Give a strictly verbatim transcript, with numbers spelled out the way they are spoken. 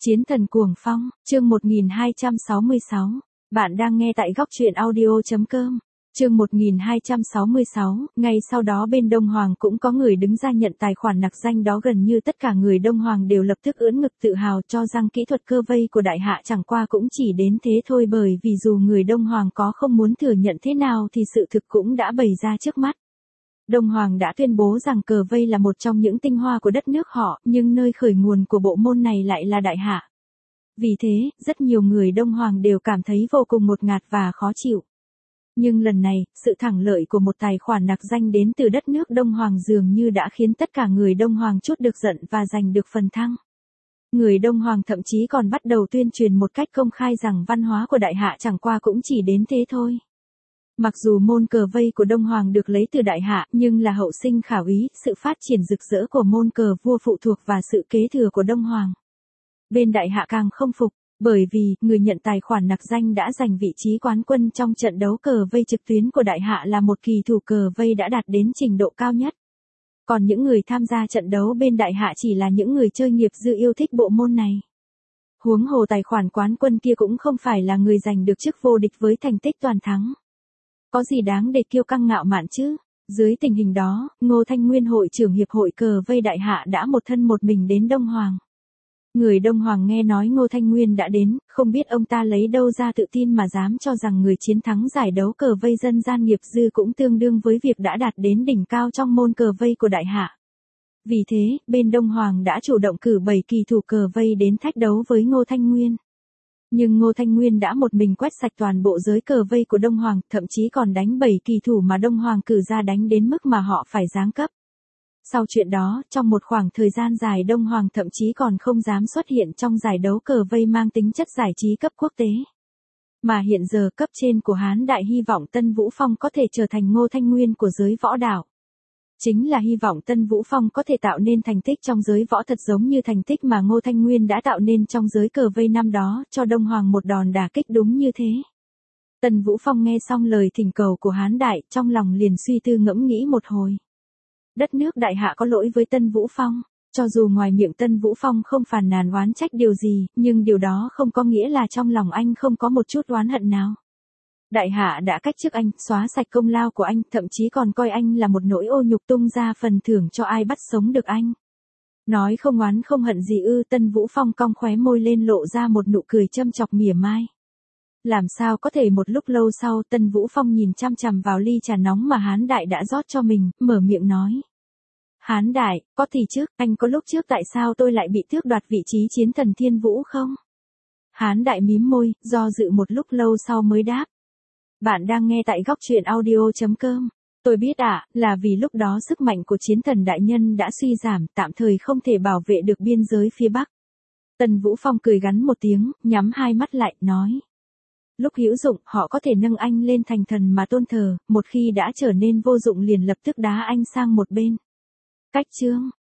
Chiến thần cuồng phong, chương một nghìn hai trăm sáu mươi sáu. Bạn đang nghe tại góc truyện audio.com. Chương một nghìn hai trăm sáu mươi sáu, ngay sau đó bên Đông Hoàng cũng có người đứng ra nhận tài khoản nặc danh đó, gần như tất cả người Đông Hoàng đều lập tức ưỡn ngực tự hào cho rằng kỹ thuật cơ vây của đại hạ chẳng qua cũng chỉ đến thế thôi, bởi vì dù người Đông Hoàng có không muốn thừa nhận thế nào thì sự thực cũng đã bày ra trước mắt. Đông Hoàng đã tuyên bố rằng cờ vây là một trong những tinh hoa của đất nước họ, nhưng nơi khởi nguồn của bộ môn này lại là đại hạ. Vì thế, rất nhiều người Đông Hoàng đều cảm thấy vô cùng ngột ngạt và khó chịu. Nhưng lần này, sự thẳng lợi của một tài khoản nặc danh đến từ đất nước Đông Hoàng dường như đã khiến tất cả người Đông Hoàng trút được giận và giành được phần thăng. Người Đông Hoàng thậm chí còn bắt đầu tuyên truyền một cách công khai rằng văn hóa của đại hạ chẳng qua cũng chỉ đến thế thôi. Mặc dù môn cờ vây của Đông Hoàng được lấy từ đại hạ, nhưng là hậu sinh khả úy, sự phát triển rực rỡ của môn cờ vua phụ thuộc vào sự kế thừa của Đông Hoàng. Bên đại hạ càng không phục, bởi vì người nhận tài khoản nặc danh đã giành vị trí quán quân trong trận đấu cờ vây trực tuyến của đại hạ, là một kỳ thủ cờ vây đã đạt đến trình độ cao nhất. Còn những người tham gia trận đấu bên đại hạ chỉ là những người chơi nghiệp dư yêu thích bộ môn này. Huống hồ tài khoản quán quân kia cũng không phải là người giành được chức vô địch với thành tích toàn thắng. Có gì đáng để kiêu căng ngạo mạn chứ? Dưới tình hình đó, Ngô Thanh Nguyên, hội trưởng hiệp hội cờ vây đại hạ, đã một thân một mình đến Đông Hoàng. Người Đông Hoàng nghe nói Ngô Thanh Nguyên đã đến, không biết ông ta lấy đâu ra tự tin mà dám cho rằng người chiến thắng giải đấu cờ vây dân gian nghiệp dư cũng tương đương với việc đã đạt đến đỉnh cao trong môn cờ vây của đại hạ. Vì thế, bên Đông Hoàng đã chủ động cử bảy kỳ thủ cờ vây đến thách đấu với Ngô Thanh Nguyên. Nhưng Ngô Thanh Nguyên đã một mình quét sạch toàn bộ giới cờ vây của Đông Hoàng, thậm chí còn đánh bảy kỳ thủ mà Đông Hoàng cử ra đánh đến mức mà họ phải giáng cấp. Sau chuyện đó, trong một khoảng thời gian dài Đông Hoàng thậm chí còn không dám xuất hiện trong giải đấu cờ vây mang tính chất giải trí cấp quốc tế. Mà hiện giờ cấp trên của Hán Đại hy vọng Tân Vũ Phong có thể trở thành Ngô Thanh Nguyên của giới võ đạo. Chính là hy vọng Tân Vũ Phong có thể tạo nên thành tích trong giới võ thật giống như thành tích mà Ngô Thanh Nguyên đã tạo nên trong giới cờ vây năm đó, cho Đông Hoàng một đòn đả kích đúng như thế. Tân Vũ Phong nghe xong lời thỉnh cầu của Hán Đại, trong lòng liền suy tư ngẫm nghĩ một hồi. Đất nước đại hạ có lỗi với Tân Vũ Phong, cho dù ngoài miệng Tân Vũ Phong không phàn nàn oán trách điều gì, nhưng điều đó không có nghĩa là trong lòng anh không có một chút oán hận nào. Đại hạ đã cách chức anh, xóa sạch công lao của anh, thậm chí còn coi anh là một nỗi ô nhục, tung ra phần thưởng cho ai bắt sống được anh. Nói không oán không hận gì ư? Tân Vũ Phong cong khóe môi lên lộ ra một nụ cười châm chọc mỉa mai. Làm sao có thể? Một lúc lâu sau, Tân Vũ Phong nhìn chăm chằm vào ly trà nóng mà Hán Đại đã rót cho mình, mở miệng nói. Hán Đại, có thì trước, anh có lúc trước tại sao tôi lại bị tước đoạt vị trí chiến thần Thiên Vũ không? Hán Đại mím môi, do dự một lúc lâu sau mới đáp. Bạn đang nghe tại góc truyện audio.com. Tôi biết ạ, à, là vì lúc đó sức mạnh của chiến thần đại nhân đã suy giảm, tạm thời không thể bảo vệ được biên giới phía Bắc. Tân Vũ Phong cười gắn một tiếng, nhắm hai mắt lại, nói. Lúc hữu dụng, họ có thể nâng anh lên thành thần mà tôn thờ, một khi đã trở nên vô dụng liền lập tức đá anh sang một bên. Cách chương.